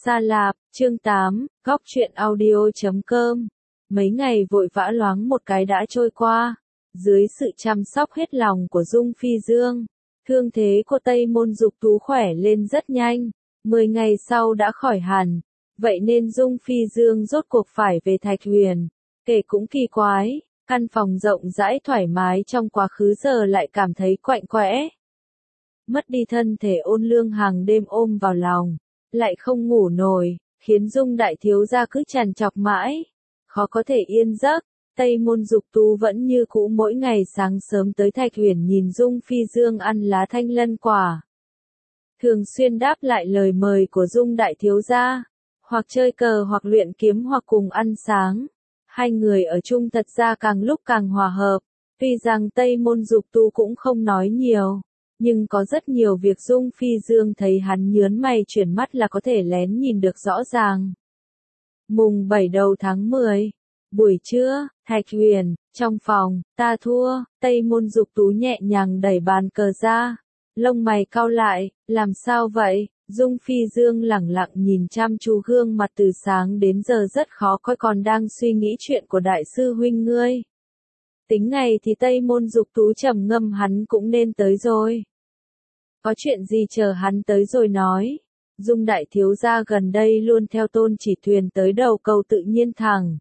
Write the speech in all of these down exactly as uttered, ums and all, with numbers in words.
Sa Lạp, chương tám, góc truyện audio chấm com. Mấy ngày vội vã loáng một cái đã trôi qua. Dưới sự chăm sóc hết lòng của Dung Phi Dương, thương thế của Tây Môn Dục Tú khỏe lên rất nhanh. Mười ngày sau đã khỏi hẳn. Vậy nên Dung Phi Dương rốt cuộc phải về Thạch Huyền. Kể cũng kỳ quái, căn phòng rộng rãi thoải mái trong quá khứ giờ lại cảm thấy quạnh quẽ. Mất đi thân thể Ôn Lương hàng đêm ôm vào lòng, lại không ngủ nổi, khiến Dung đại thiếu gia cứ trằn trọc mãi, khó có thể yên giấc. Tây Môn Dục Tú vẫn như cũ mỗi ngày sáng sớm tới Thạch Huyền nhìn Dung Phi Dương ăn lá thanh lân quả. Thường xuyên đáp lại lời mời của Dung đại thiếu gia, hoặc chơi cờ hoặc luyện kiếm hoặc cùng ăn sáng. Hai người ở chung thật ra càng lúc càng hòa hợp, tuy rằng Tây Môn Dục Tú cũng không nói nhiều. Nhưng có rất nhiều việc Dung Phi Dương thấy hắn nhớn mày chuyển mắt là có thể lén nhìn được rõ ràng. Mùng bảy đầu tháng mười, buổi trưa, Thạch Huyền, trong phòng, ta thua, Tây Môn Dục Tú nhẹ nhàng đẩy bàn cờ ra, lông mày cau lại, làm sao vậy? Dung Phi Dương lẳng lặng nhìn chăm chú gương mặt từ sáng đến giờ rất khó coi, còn đang suy nghĩ chuyện của đại sư huynh ngươi. Tính ngày thì Tây Môn Dục Tú trầm ngâm hắn cũng nên tới rồi. Có chuyện gì chờ hắn tới rồi nói. Dung đại thiếu gia gần đây luôn theo Tôn Chỉ Thuyền tới đầu cầu tự nhiên thẳng.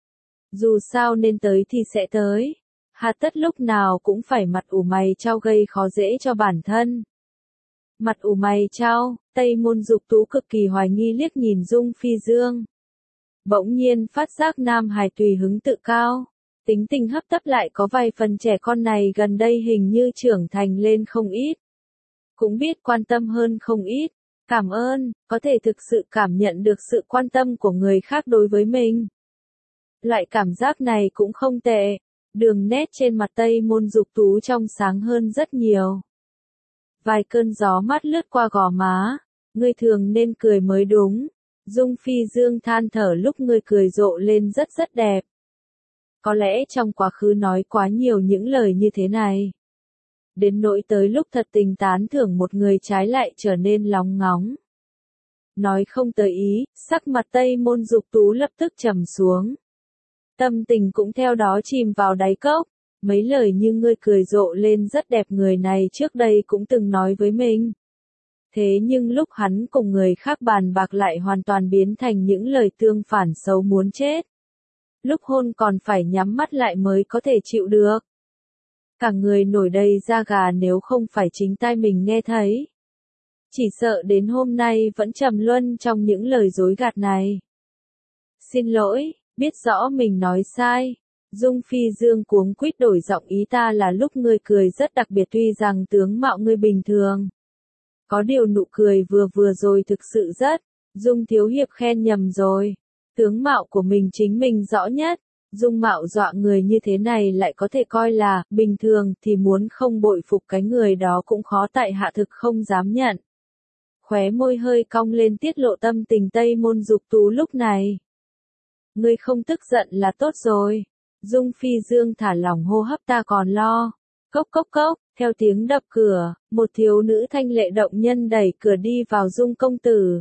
Dù sao nên tới thì sẽ tới. Hà tất lúc nào cũng phải mặt ủ mày chau gây khó dễ cho bản thân. Mặt ủ mày chau, Tây Môn Dục Tú cực kỳ hoài nghi liếc nhìn Dung Phi Dương. Bỗng nhiên phát giác nam hài tùy hứng tự cao. Tính tình hấp tấp lại có vài phần trẻ con này gần đây hình như trưởng thành lên không ít. Cũng biết quan tâm hơn không ít. Cảm ơn, có thể thực sự cảm nhận được sự quan tâm của người khác đối với mình. Loại cảm giác này cũng không tệ. Đường nét trên mặt Tây Môn Dục Tú trong sáng hơn rất nhiều. Vài cơn gió mát lướt qua gò má. Ngươi thường nên cười mới đúng. Dung Phi Dương than thở lúc ngươi cười rộ lên rất rất đẹp. Có lẽ trong quá khứ nói quá nhiều những lời như thế này. Đến nỗi tới lúc thật tình tán thưởng một người trái lại trở nên lóng ngóng. Nói không tới ý, sắc mặt Tây Môn Dục Tú lập tức trầm xuống. Tâm tình cũng theo đó chìm vào đáy cốc. Mấy lời như ngươi cười rộ lên rất đẹp người này trước đây cũng từng nói với mình. Thế nhưng lúc hắn cùng người khác bàn bạc lại hoàn toàn biến thành những lời tương phản xấu muốn chết. Lúc hôn còn phải nhắm mắt lại mới có thể chịu được. Cả người nổi đầy da gà nếu không phải chính tai mình nghe thấy. Chỉ sợ đến hôm nay vẫn trầm luân trong những lời dối gạt này. Xin lỗi, biết rõ mình nói sai. Dung Phi Dương cuống quýt đổi giọng, ý ta là lúc ngươi cười rất đặc biệt, tuy rằng tướng mạo ngươi bình thường. Có điều nụ cười vừa vừa rồi thực sự rất. Dung thiếu hiệp khen nhầm rồi. Tướng mạo của mình chính mình rõ nhất. Dung mạo dọa người như thế này lại có thể coi là bình thường thì muốn không bội phục cái người đó cũng khó, tại hạ thực không dám nhận. Khóe môi hơi cong lên tiết lộ tâm tình Tây Môn Dục Tú lúc này. Ngươi không tức giận là tốt rồi. Dung Phi Dương thả lỏng hô hấp, ta còn lo. Cốc cốc cốc, theo tiếng đập cửa, một thiếu nữ thanh lệ động nhân đẩy cửa đi vào. Dung công tử.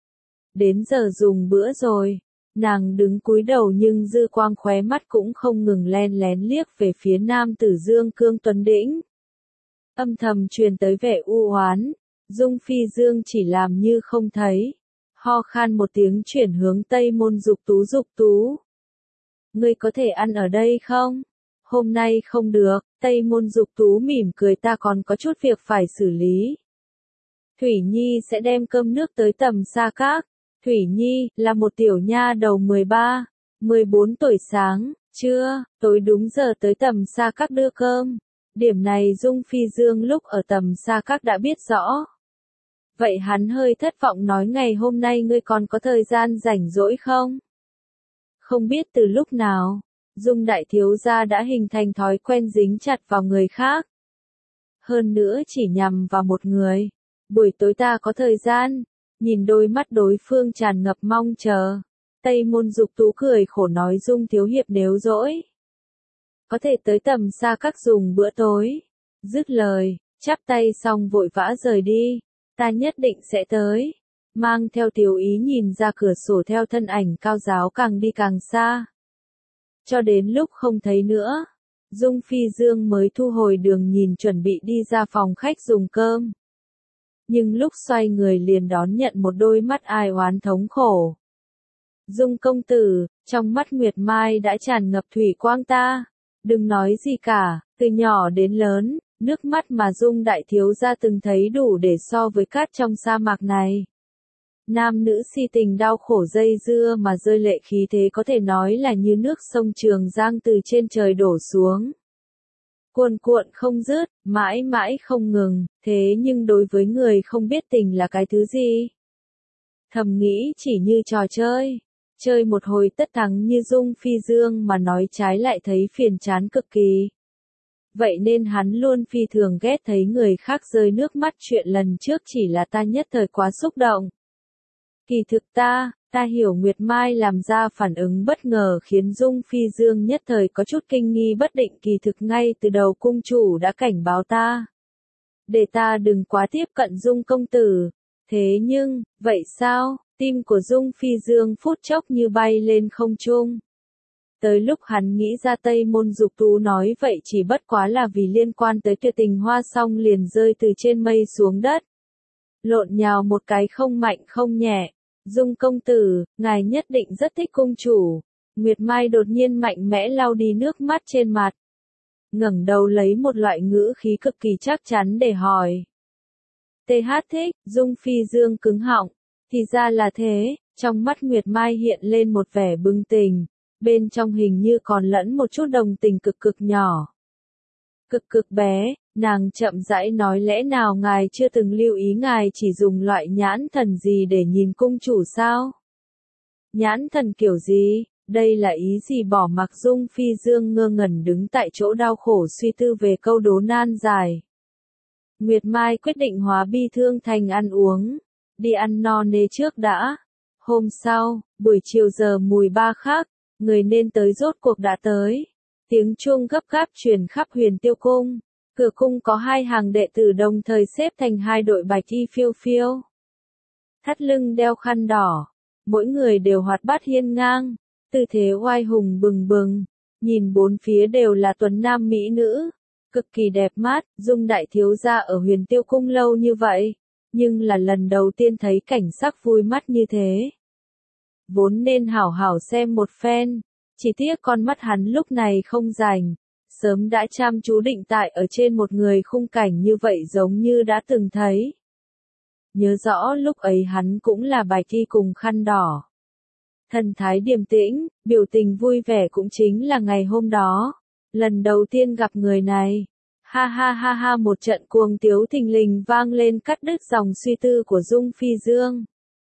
Đến giờ dùng bữa rồi. Nàng đứng cúi đầu nhưng dư quang khóe mắt cũng không ngừng len lén liếc về phía nam tử Dương Cương Tuấn Đĩnh. Âm thầm truyền tới vẻ u oán. Dung Phi Dương chỉ làm như không thấy. Ho khan một tiếng chuyển hướng Tây Môn Dục Tú. Dục Tú. Ngươi có thể ăn ở đây không? Hôm nay không được. Tây Môn Dục Tú mỉm cười, ta còn có chút việc phải xử lý. Thủy Nhi sẽ đem cơm nước tới Tầm Sa Các. Thủy Nhi, là một tiểu nha đầu mười ba, mười bốn tuổi, sáng, trưa, tối đúng giờ tới Tầm Sa Các đưa cơm. Điểm này Dung Phi Dương lúc ở Tầm Sa Các đã biết rõ. Vậy hắn hơi thất vọng nói, ngày hôm nay ngươi còn có thời gian rảnh rỗi không? Không biết từ lúc nào, Dung đại thiếu gia đã hình thành thói quen dính chặt vào người khác. Hơn nữa chỉ nhằm vào một người. Buổi tối ta có thời gian. Nhìn đôi mắt đối phương tràn ngập mong chờ. Tây Môn Dục Tú cười khổ nói, Dung thiếu hiệp nếu dỗi. Có thể tới Tầm Sa Các dùng bữa tối. Dứt lời, chắp tay xong vội vã rời đi. Ta nhất định sẽ tới. mang theo tiểu ý nhìn ra cửa sổ theo thân ảnh cao giáo càng đi càng xa. Cho đến lúc không thấy nữa, Dung Phi Dương mới thu hồi đường nhìn chuẩn bị đi ra phòng khách dùng cơm. Nhưng lúc xoay người liền đón nhận một đôi mắt ai oán thống khổ. Dung công tử, trong mắt Nguyệt Mai đã tràn ngập thủy quang ta. Đừng nói gì cả, từ nhỏ đến lớn, nước mắt mà Dung đại thiếu gia từng thấy đủ để so với cát trong sa mạc này. Nam nữ si tình đau khổ dây dưa mà rơi lệ khí thế có thể nói là như nước sông Trường Giang từ trên trời đổ xuống. Cuồn cuộn không dứt, mãi mãi không ngừng, thế nhưng đối với người không biết tình là cái thứ gì? Thầm nghĩ chỉ như trò chơi, chơi một hồi tất thắng như Dung Phi Dương mà nói trái lại thấy phiền chán cực kỳ. Vậy nên hắn luôn phi thường ghét thấy người khác rơi nước mắt, chuyện lần trước chỉ là ta nhất thời quá xúc động. Kỳ thực ta, ta hiểu Nguyệt Mai làm ra phản ứng bất ngờ khiến Dung Phi Dương nhất thời có chút kinh nghi bất định, kỳ thực ngay từ đầu cung chủ đã cảnh báo ta. Để ta đừng quá tiếp cận Dung công tử. Thế nhưng, vậy sao, tim của Dung Phi Dương phút chốc như bay lên không trung. Tới lúc hắn nghĩ ra Tây Môn Dục Tú nói vậy chỉ bất quá là vì liên quan tới tuyệt tình hoa xong liền rơi từ trên mây xuống đất. Lộn nhào một cái không mạnh không nhẹ. Dung công tử, ngài nhất định rất thích cung chủ. Nguyệt Mai đột nhiên mạnh mẽ lau đi nước mắt trên mặt. Ngẩng đầu lấy một loại ngữ khí cực kỳ chắc chắn để hỏi. tê hát thích, Dung Phi Dương cứng họng. Thì ra là thế, trong mắt Nguyệt Mai hiện lên một vẻ bừng tỉnh. Bên trong hình như còn lẫn một chút đồng tình cực cực nhỏ. Cực cực bé, nàng chậm rãi nói, lẽ nào ngài chưa từng lưu ý ngài chỉ dùng loại nhãn thần gì để nhìn cung chủ sao? Nhãn thần kiểu gì? Đây là ý gì? Bỏ mặc Dung Phi Dương ngơ ngẩn đứng tại chỗ đau khổ suy tư về câu đố nan giải. Nguyệt Mai quyết định hóa bi thương thành ăn uống. Đi ăn no nê trước đã. Hôm sau, buổi chiều giờ mùi ba khác, người nên tới rốt cuộc đã tới. Tiếng chuông gấp gáp truyền khắp Huyền Tiêu cung. Cửa cung có hai hàng đệ tử đồng thời xếp thành hai đội bạch y phiêu phiêu. Thắt lưng đeo khăn đỏ. Mỗi người đều hoạt bát hiên ngang. Tư thế oai hùng bừng bừng. Nhìn bốn phía đều là tuấn nam mỹ nữ. Cực kỳ đẹp mắt. Dung đại thiếu gia ở Huyền Tiêu cung lâu như vậy. Nhưng là lần đầu tiên thấy cảnh sắc vui mắt như thế. Vốn nên hảo hảo xem một phen. Chỉ tiếc con mắt hắn lúc này không rảnh. Sớm đã chăm chú định tại ở trên một người khung cảnh như vậy giống như đã từng thấy. Nhớ rõ lúc ấy hắn cũng là bạch y cùng khăn đỏ. Thần thái điềm tĩnh, biểu tình vui vẻ cũng chính là ngày hôm đó. Lần đầu tiên gặp người này. Ha ha ha ha, một trận cuồng tiếu thình lình vang lên cắt đứt dòng suy tư của Dung Phi Dương.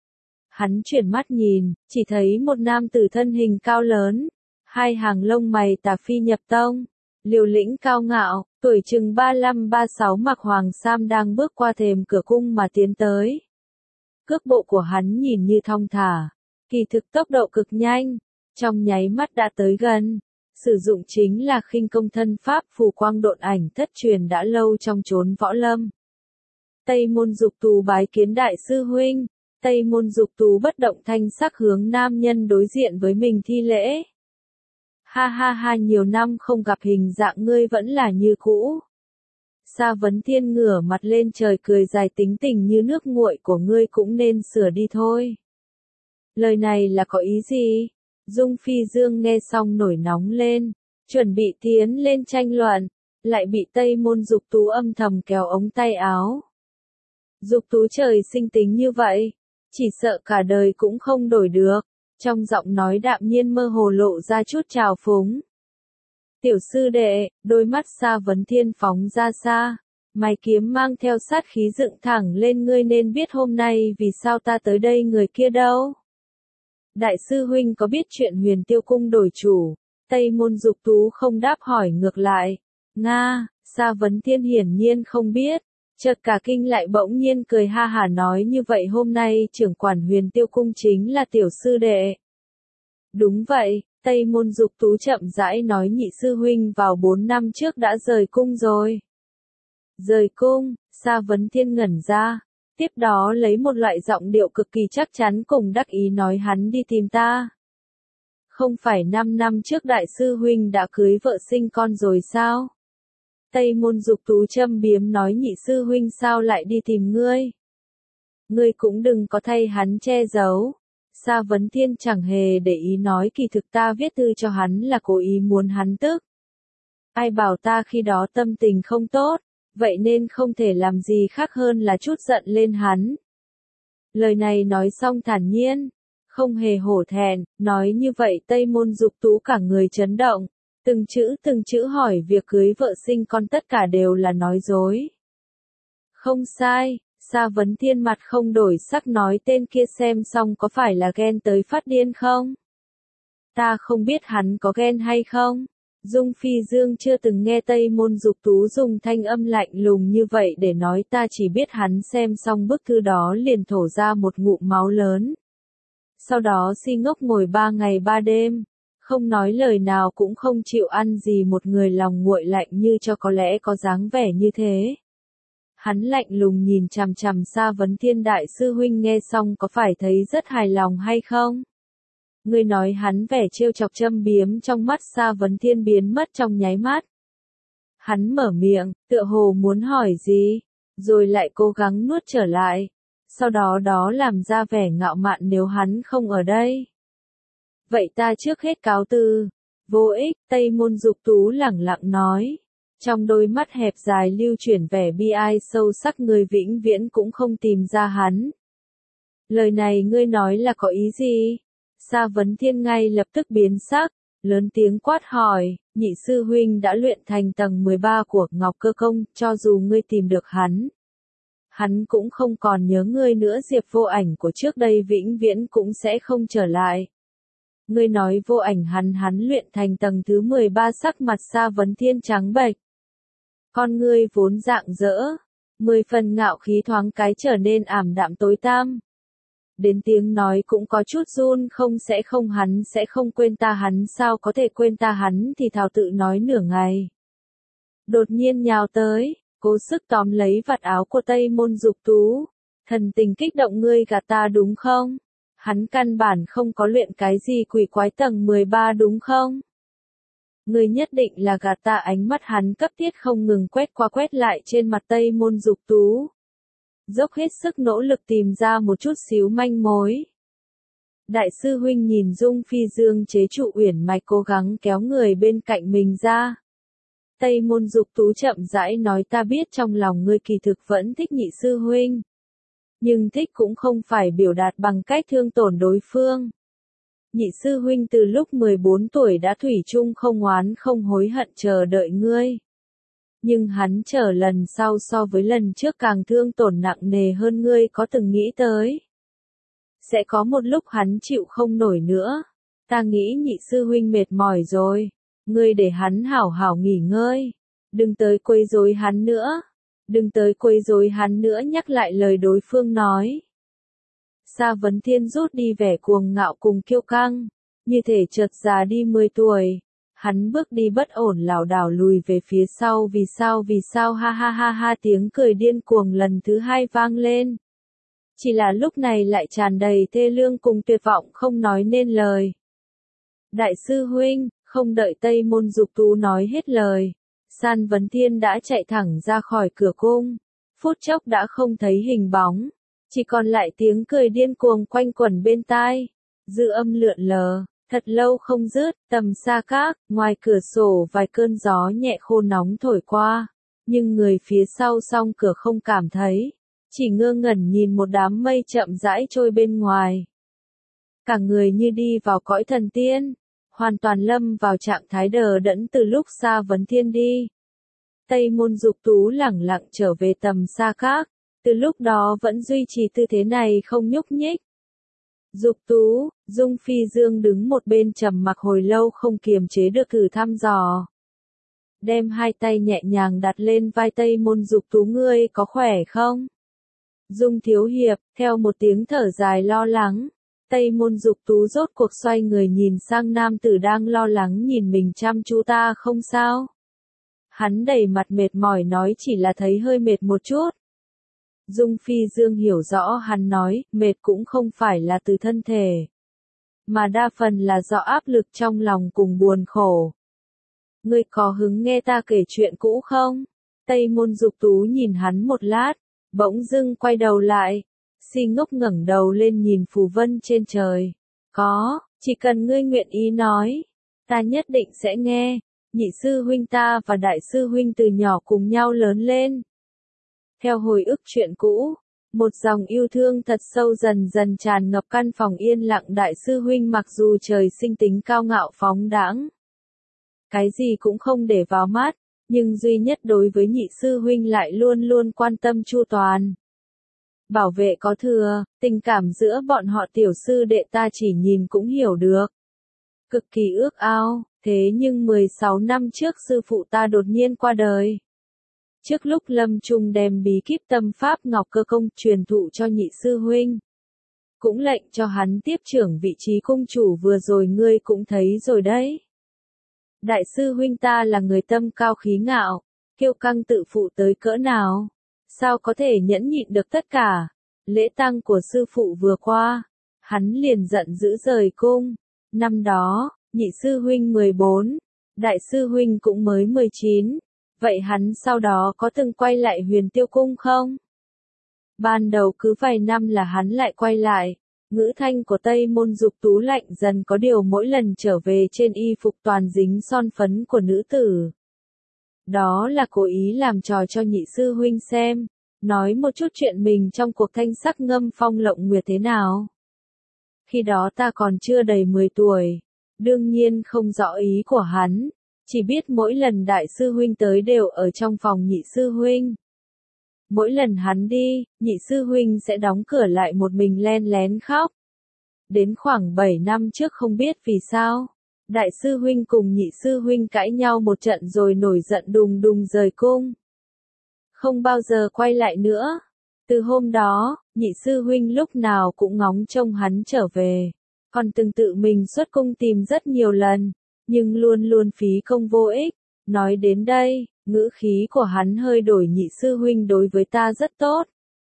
Hắn chuyển mắt nhìn, chỉ thấy một nam tử thân hình cao lớn. Hai hàng lông mày tà phi nhập tông. Liều lĩnh cao ngạo, tuổi chừng ba lăm ba sáu mặc hoàng sam đang bước qua thềm cửa cung mà tiến tới. Cước bộ của hắn nhìn như thong thả, kỳ thực tốc độ cực nhanh, trong nháy mắt đã tới gần. Sử dụng chính là khinh công thân pháp phù quang độn ảnh thất truyền đã lâu trong chốn võ lâm. Tây Môn Dục Tú bái kiến đại sư huynh. Tây Môn Dục Tú bất động thanh sắc hướng nam nhân đối diện với mình thi lễ. Ha ha ha, nhiều năm không gặp hình dạng ngươi vẫn là như cũ. Sa Vấn Thiên ngửa mặt lên trời cười dài, tính tình như nước nguội của ngươi cũng nên sửa đi thôi. Lời này là có ý gì? Dung Phi Dương nghe xong nổi nóng lên, chuẩn bị tiến lên tranh luận, lại bị Tây Môn Dục Tú âm thầm kéo ống tay áo. Dục Tú trời sinh tính như vậy, chỉ sợ cả đời cũng không đổi được. Trong giọng nói đạm nhiên mơ hồ lộ ra chút trào phúng. Tiểu sư đệ, đôi mắt Sa Vấn Thiên phóng ra xa, mày kiếm mang theo sát khí dựng thẳng lên, ngươi nên biết hôm nay vì sao ta tới đây, người kia đâu? Đại sư huynh có biết chuyện Huyền Tiêu cung đổi chủ? Tây Môn Dục Tú không đáp hỏi ngược lại. Nga, Sa Vấn Thiên hiển nhiên không biết. Chợt cả kinh lại bỗng nhiên cười ha hả nói, như vậy hôm nay trưởng quản Huyền Tiêu cung chính là tiểu sư đệ. Đúng vậy, Tây Môn Dục Tú chậm rãi nói, nhị sư huynh vào bốn năm trước đã rời cung rồi. Rời cung, Sa Vấn Thiên ngẩn ra, Tiếp đó lấy một loại giọng điệu cực kỳ chắc chắn cùng đắc ý nói hắn đi tìm ta. Không phải năm năm trước đại sư huynh đã cưới vợ sinh con rồi sao? Tây Môn Dục Tú châm biếm nói nhị sư huynh sao lại đi tìm ngươi? Ngươi cũng đừng có thay hắn che giấu. Sa Vấn Thiên chẳng hề để ý nói kỳ thực ta viết thư cho hắn là cố ý muốn hắn tức. Ai bảo ta khi đó tâm tình không tốt, vậy nên không thể làm gì khác hơn là chút giận lên hắn. Lời này nói xong thản nhiên, không hề hổ thẹn, nói như vậy Tây Môn Dục Tú cả người chấn động, từng chữ từng chữ hỏi việc cưới vợ sinh con tất cả đều là nói dối. Không sai, Sa Vấn Thiên mặt không đổi sắc nói tên kia xem xong có phải là ghen tới phát điên không? Ta không biết hắn có ghen hay không. Dung Phi Dương chưa từng nghe Tây Môn Dục Tú dùng thanh âm lạnh lùng như vậy để nói ta chỉ biết hắn xem xong bức thư đó liền thổ ra một ngụm máu lớn. Sau đó si ngốc ngồi ba ngày ba đêm, không nói lời nào cũng không chịu ăn gì một người lòng nguội lạnh như cho có lẽ có dáng vẻ như thế. Hắn lạnh lùng nhìn chằm chằm Sa Vấn Thiên đại sư huynh nghe xong có phải thấy rất hài lòng hay không? Ngươi nói hắn vẻ trêu chọc châm biếm trong mắt Sa Vấn Thiên biến mất trong nháy mắt. Hắn mở miệng, tựa hồ muốn hỏi gì, rồi lại cố gắng nuốt trở lại. Sau đó đó làm ra vẻ ngạo mạn nếu hắn không ở đây. Vậy ta trước hết cáo từ. Vô ích, Tây Môn Dục Tú lẳng lặng nói. Trong đôi mắt hẹp dài lưu chuyển vẻ bi ai sâu sắc người vĩnh viễn cũng không tìm ra hắn. Lời này ngươi nói là có ý gì? Sa Vấn Thiên ngay lập tức biến sắc, lớn tiếng quát hỏi, nhị sư huynh đã luyện thành tầng mười ba của Ngọc Cơ Công, cho dù ngươi tìm được hắn. Hắn cũng không còn nhớ ngươi nữa Diệp Vô Ảnh của trước đây vĩnh viễn cũng sẽ không trở lại. Ngươi nói Vô Ảnh hắn hắn luyện thành tầng thứ mười ba sắc mặt Sa Vấn Thiên trắng bệch. Con ngươi vốn rạng rỡ, mười phần ngạo khí thoáng cái trở nên ảm đạm tối tăm. Đến tiếng nói cũng có chút run không sẽ không hắn sẽ không quên ta hắn sao có thể quên ta hắn thì thào tự nói nửa ngày. Đột nhiên nhào tới, cố sức tóm lấy vạt áo của Tây Môn Dục Tú. Thần tình kích động ngươi gạt ta đúng không? Hắn căn bản không có luyện cái gì quỷ quái tầng mười ba đúng không? Ngươi nhất định là gạt ta ánh mắt hắn cấp thiết không ngừng quét qua quét lại trên mặt Tây Môn Dục Tú. Dốc hết sức nỗ lực tìm ra một chút xíu manh mối. Đại sư huynh nhìn Dung Phi Dương chế trụ uyển mạch cố gắng kéo người bên cạnh mình ra. Tây Môn Dục Tú chậm rãi nói ta biết trong lòng ngươi kỳ thực vẫn thích nhị sư huynh. Nhưng thích cũng không phải biểu đạt bằng cách thương tổn đối phương. Nhị sư huynh từ lúc mười bốn tuổi đã thủy chung không oán không hối hận chờ đợi ngươi. Nhưng hắn chờ lần sau so với lần trước càng thương tổn nặng nề hơn ngươi có từng nghĩ tới. Sẽ có một lúc hắn chịu không nổi nữa. Ta nghĩ nhị sư huynh mệt mỏi rồi. Ngươi để hắn hảo hảo nghỉ ngơi. Đừng tới quấy rối hắn nữa. Đừng tới quấy rối hắn nữa nhắc lại lời đối phương nói. Sa Vấn Thiên rút đi vẻ cuồng ngạo cùng kiêu căng. Như thể chợt già đi mười tuổi. Hắn bước đi bất ổn lảo đảo lùi về phía sau vì sao vì sao ha ha ha ha tiếng cười điên cuồng lần thứ hai vang lên. Chỉ là lúc này lại tràn đầy thê lương cùng tuyệt vọng không nói nên lời. Đại sư huynh, không đợi Tây Môn Dục Tú nói hết lời. Sa Vấn Thiên đã chạy thẳng ra khỏi cửa cung. Phút chốc đã không thấy hình bóng. Chỉ còn lại tiếng cười điên cuồng quanh quẩn bên tai. Dư âm lượn lờ. Thật lâu không dứt, tầm xa các, ngoài cửa sổ vài cơn gió nhẹ khô nóng thổi qua, nhưng người phía sau song cửa không cảm thấy, chỉ ngơ ngẩn nhìn một đám mây chậm rãi trôi bên ngoài. Cả người như đi vào cõi thần tiên, hoàn toàn lâm vào trạng thái đờ đẫn từ lúc Sa Vấn Thiên đi. Tây Môn Dục Tú lẳng lặng trở về tầm xa các, từ lúc đó vẫn duy trì tư thế này không nhúc nhích. Dục Tú, Dung Phi Dương đứng một bên trầm mặc hồi lâu không kiềm chế được thử thăm dò. Đem hai tay nhẹ nhàng đặt lên vai Tây Môn Dục Tú ngươi có khỏe không? Dung thiếu hiệp, theo một tiếng thở dài lo lắng, Tây Môn Dục Tú rốt cuộc xoay người nhìn sang nam tử đang lo lắng nhìn mình chăm chú ta không sao? Hắn đầy mặt mệt mỏi nói chỉ là thấy hơi mệt một chút. Dung Phi Dương hiểu rõ hắn nói, mệt cũng không phải là từ thân thể, mà đa phần là do áp lực trong lòng cùng buồn khổ. Ngươi có hứng nghe ta kể chuyện cũ không? Tây Môn Dục Tú nhìn hắn một lát, bỗng dưng quay đầu lại, si ngốc ngẩng đầu lên nhìn phù vân trên trời. Có, chỉ cần ngươi nguyện ý nói, ta nhất định sẽ nghe. Nhị sư huynh ta và đại sư huynh từ nhỏ cùng nhau lớn lên. Theo hồi ức chuyện cũ, một dòng yêu thương thật sâu dần dần tràn ngập căn phòng yên lặng. Đại sư huynh mặc dù trời sinh tính cao ngạo phóng đãng, cái gì cũng không để vào mắt, nhưng duy nhất đối với nhị sư huynh lại luôn luôn quan tâm chu toàn. Bảo vệ có thừa, tình cảm giữa bọn họ tiểu sư đệ ta chỉ nhìn cũng hiểu được. Cực kỳ ước ao, thế nhưng mười sáu năm trước sư phụ ta đột nhiên qua đời. Trước lúc lâm chung đem bí kíp tâm pháp Ngọc Cơ Công truyền thụ cho nhị sư huynh, cũng lệnh cho hắn tiếp trưởng vị trí cung chủ vừa rồi ngươi cũng thấy rồi đấy. Đại sư huynh ta là người tâm cao khí ngạo, kiêu căng tự phụ tới cỡ nào, sao có thể nhẫn nhịn được tất cả. Lễ tang của sư phụ vừa qua, hắn liền giận dữ rời cung. Năm đó, nhị sư huynh mười bốn, đại sư huynh cũng mới mười chín, vậy hắn sau đó có từng quay lại Huyền Tiêu Cung không? Ban đầu cứ vài năm là hắn lại quay lại. Ngữ thanh của Tây Môn Dục Tú lạnh dần, có điều mỗi lần trở về trên y phục toàn dính son phấn của nữ tử. Đó là cố ý làm trò cho nhị sư huynh xem, nói một chút chuyện mình trong cuộc thanh sắc ngâm phong lộng nguyệt thế nào. Khi đó ta còn chưa đầy mười tuổi, đương nhiên không rõ ý của hắn, chỉ biết mỗi lần đại sư huynh tới đều ở trong phòng nhị sư huynh. Mỗi lần hắn đi, nhị sư huynh sẽ đóng cửa lại một mình len lén khóc. Đến khoảng bảy năm trước không biết vì sao, đại sư huynh cùng nhị sư huynh cãi nhau một trận rồi nổi giận đùng đùng rời cung. Không bao giờ quay lại nữa. Từ hôm đó, nhị sư huynh lúc nào cũng ngóng trông hắn trở về, còn từng tự mình xuất cung tìm rất nhiều lần, nhưng luôn luôn phí công vô ích. Nói đến đây, ngữ khí của hắn hơi đổi. Nhị sư huynh đối với ta rất tốt.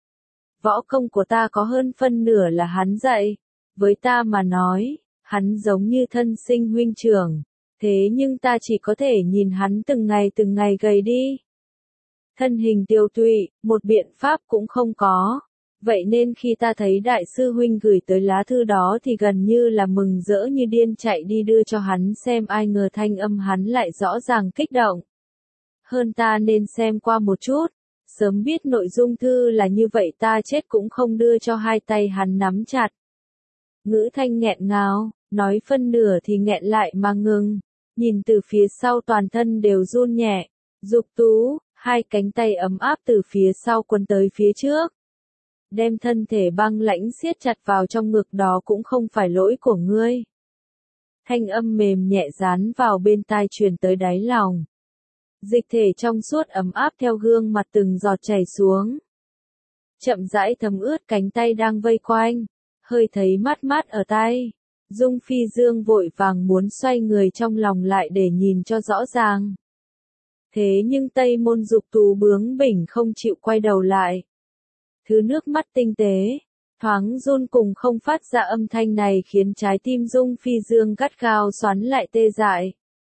Võ công của ta có hơn phân nửa là hắn dạy. Với ta mà nói, hắn giống như thân sinh huynh trưởng. Thế nhưng ta chỉ có thể nhìn hắn từng ngày từng ngày gầy đi. Thân hình tiêu tụy, một biện pháp cũng không có. Vậy nên khi ta thấy đại sư huynh gửi tới lá thư đó thì gần như là mừng rỡ như điên chạy đi đưa cho hắn xem, ai ngờ thanh âm hắn lại rõ ràng kích động. Hơn ta nên xem qua một chút, sớm biết nội dung thư là như vậy ta chết cũng không đưa cho. Hai tay hắn nắm chặt. Ngữ thanh nghẹn ngào, nói phân nửa thì nghẹn lại mà ngừng, nhìn từ phía sau toàn thân đều run nhẹ. Dục Tú, hai cánh tay ấm áp từ phía sau quấn tới phía trước, đem thân thể băng lãnh siết chặt vào trong ngực. Đó cũng không phải lỗi của ngươi. Thanh âm mềm nhẹ dán vào bên tai truyền tới đáy lòng. Dịch thể trong suốt ấm áp theo gương mặt từng giọt chảy xuống, chậm rãi thấm ướt cánh tay đang vây quanh, hơi thấy mát mát ở tay. Dung Phi Dương vội vàng muốn xoay người trong lòng lại để nhìn cho rõ ràng. Thế nhưng Tây Môn Dục Tú bướng bỉnh không chịu quay đầu lại. Thứ nước mắt tinh tế, thoáng run cùng không phát ra âm thanh này khiến trái tim Dung Phi Dương gắt gao xoắn lại tê dại.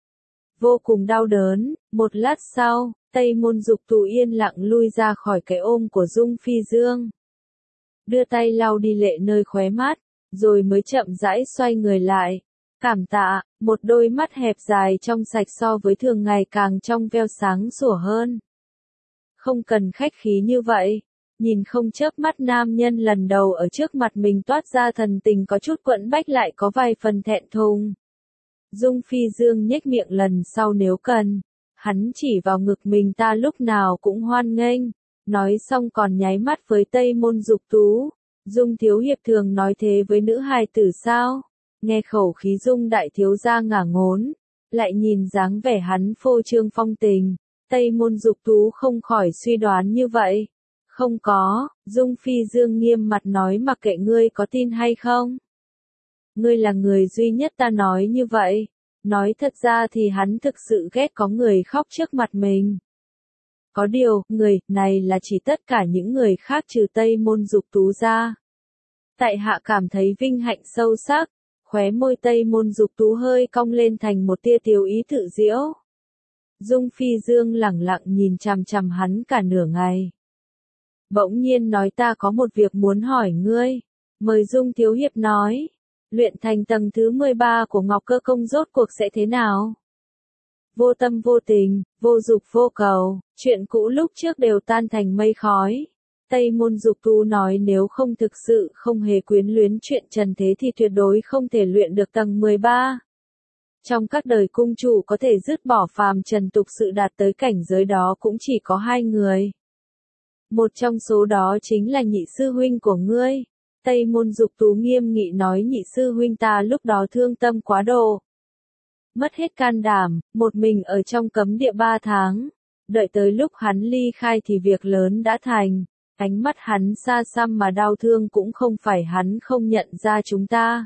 Vô cùng đau đớn. Một lát sau, Tây Môn Dục Tú yên lặng lui ra khỏi cái ôm của Dung Phi Dương. Đưa tay lau đi lệ nơi khóe mắt, rồi mới chậm rãi xoay người lại. Cảm tạ, một đôi mắt hẹp dài trong sạch so với thường ngày càng trong veo sáng sủa hơn. Không cần khách khí như vậy. Nhìn không chớp mắt nam nhân lần đầu ở trước mặt mình toát ra thần tình có chút quẫn bách lại có vài phần thẹn thùng. Dung Phi Dương nhếch miệng, lần sau nếu cần, hắn chỉ vào ngực mình ta lúc nào cũng hoan nghênh. Nói xong còn nháy mắt với Tây Môn Dục Tú. Dung thiếu hiệp thường nói thế với nữ hài tử sao? Nghe khẩu khí Dung đại thiếu gia ngả ngốn, lại nhìn dáng vẻ hắn phô trương phong tình, Tây Môn Dục Tú không khỏi suy đoán như vậy. Không có. Dung Phi Dương nghiêm mặt nói, mặc kệ ngươi có tin hay không. Ngươi là người duy nhất ta nói như vậy. Nói thật ra thì hắn thực sự ghét có người khóc trước mặt mình. Có điều, người này là chỉ tất cả những người khác trừ Tây Môn Dục Tú ra. Tại hạ cảm thấy vinh hạnh sâu sắc, khóe môi Tây Môn Dục Tú hơi cong lên thành một tia tiếu ý tự diễu. Dung Phi Dương lẳng lặng nhìn chằm chằm hắn cả nửa ngày. Bỗng nhiên nói ta có một việc muốn hỏi ngươi. Mời Dung Thiếu Hiệp nói. Luyện thành tầng thứ mười ba của Ngọc Cơ Công rốt cuộc sẽ thế nào? Vô tâm vô tình, vô dục vô cầu, chuyện cũ lúc trước đều tan thành mây khói. Tây Môn Dục Tú nói nếu không thực sự không hề quyến luyến chuyện trần thế thì tuyệt đối không thể luyện được tầng mười ba. Trong các đời cung chủ có thể dứt bỏ phàm trần tục sự đạt tới cảnh giới đó cũng chỉ có hai người. Một trong số đó chính là nhị sư huynh của ngươi. Tây Môn Dục Tú nghiêm nghị nói nhị sư huynh ta lúc đó thương tâm quá độ. Mất hết can đảm, một mình ở trong cấm địa ba tháng. Đợi tới lúc hắn ly khai thì việc lớn đã thành. Ánh mắt hắn xa xăm mà đau thương cũng không phải hắn không nhận ra chúng ta.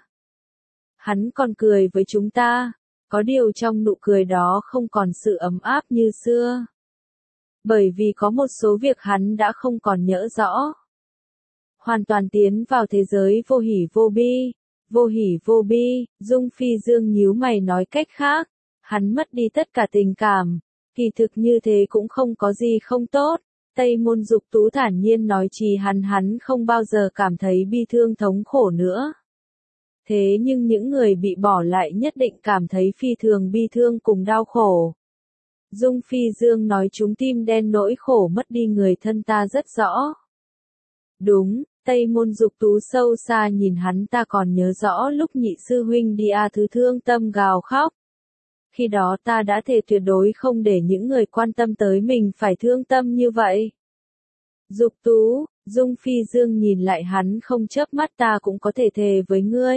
Hắn còn cười với chúng ta. Có điều trong nụ cười đó không còn sự ấm áp như xưa. Bởi vì có một số việc hắn đã không còn nhớ rõ. Hoàn toàn tiến vào thế giới vô hỉ vô bi. Vô hỉ vô bi, Dung Phi Dương nhíu mày nói cách khác. Hắn mất đi tất cả tình cảm. Kỳ thực như thế cũng không có gì không tốt. Tây Môn Dục Tú thản nhiên nói chỉ hắn hắn không bao giờ cảm thấy bi thương thống khổ nữa. Thế nhưng những người bị bỏ lại nhất định cảm thấy phi thường bi thương cùng đau khổ. Dung Phi Dương nói chúng tim đen nỗi khổ mất đi người thân ta rất rõ. Đúng, Tây Môn Dục Tú sâu xa nhìn hắn ta còn nhớ rõ lúc nhị sư huynh đi a thứ thương tâm gào khóc. Khi đó ta đã thề tuyệt đối không để những người quan tâm tới mình phải thương tâm như vậy. Dục Tú, Dung Phi Dương nhìn lại hắn không chớp mắt ta cũng có thể thề với ngươi.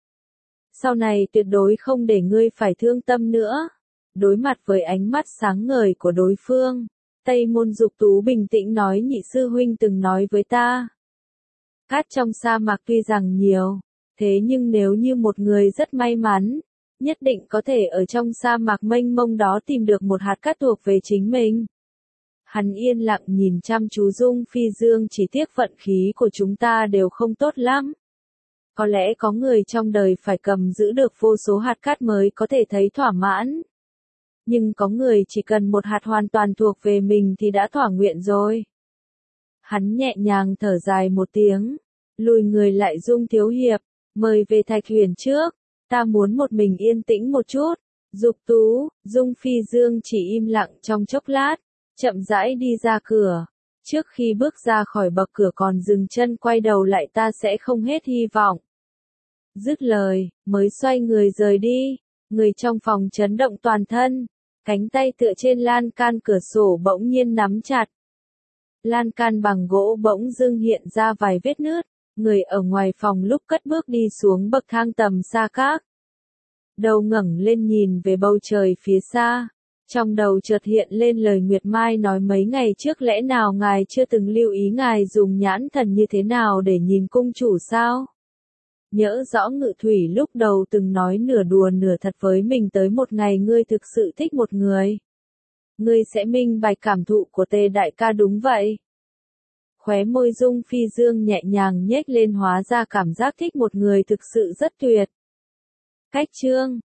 Sau này tuyệt đối không để ngươi phải thương tâm nữa. Đối mặt với ánh mắt sáng ngời của đối phương, Tây Môn Dục Tú bình tĩnh nói nhị sư huynh từng nói với ta. Cát trong sa mạc tuy rằng nhiều, thế nhưng nếu như một người rất may mắn, nhất định có thể ở trong sa mạc mênh mông đó tìm được một hạt cát thuộc về chính mình. Hắn yên lặng nhìn chăm chú Dung Phi Dương chỉ tiếc vận khí của chúng ta đều không tốt lắm. Có lẽ có người trong đời phải cầm giữ được vô số hạt cát mới có thể thấy thỏa mãn. Nhưng có người chỉ cần một hạt hoàn toàn thuộc về mình thì đã thỏa nguyện rồi. Hắn nhẹ nhàng thở dài một tiếng, lùi người lại Dung Thiếu Hiệp, mời về Thạch Huyền trước, ta muốn một mình yên tĩnh một chút. Dục Tú, Dung Phi Dương chỉ im lặng trong chốc lát, chậm rãi đi ra cửa. Trước khi bước ra khỏi bậc cửa còn dừng chân quay đầu lại ta sẽ không hết hy vọng. Dứt lời, mới xoay người rời đi, người trong phòng chấn động toàn thân, cánh tay tựa trên lan can cửa sổ bỗng nhiên nắm chặt. Lan can bằng gỗ bỗng dưng hiện ra vài vết nứt, người ở ngoài phòng lúc cất bước đi xuống bậc thang tầm xa các. Đầu ngẩng lên nhìn về bầu trời phía xa, trong đầu chợt hiện lên lời Nguyệt Mai nói mấy ngày trước lẽ nào ngài chưa từng lưu ý ngài dùng nhãn thần như thế nào để nhìn cung chủ sao? Nhớ rõ Ngự Thủy lúc đầu từng nói nửa đùa nửa thật với mình tới một ngày ngươi thực sự thích một người. Ngươi sẽ minh bạch cảm thụ của Tề đại ca đúng vậy. Khóe môi Dung Phi Dương nhẹ nhàng nhếch lên hóa ra cảm giác thích một người thực sự rất tuyệt. Cách chương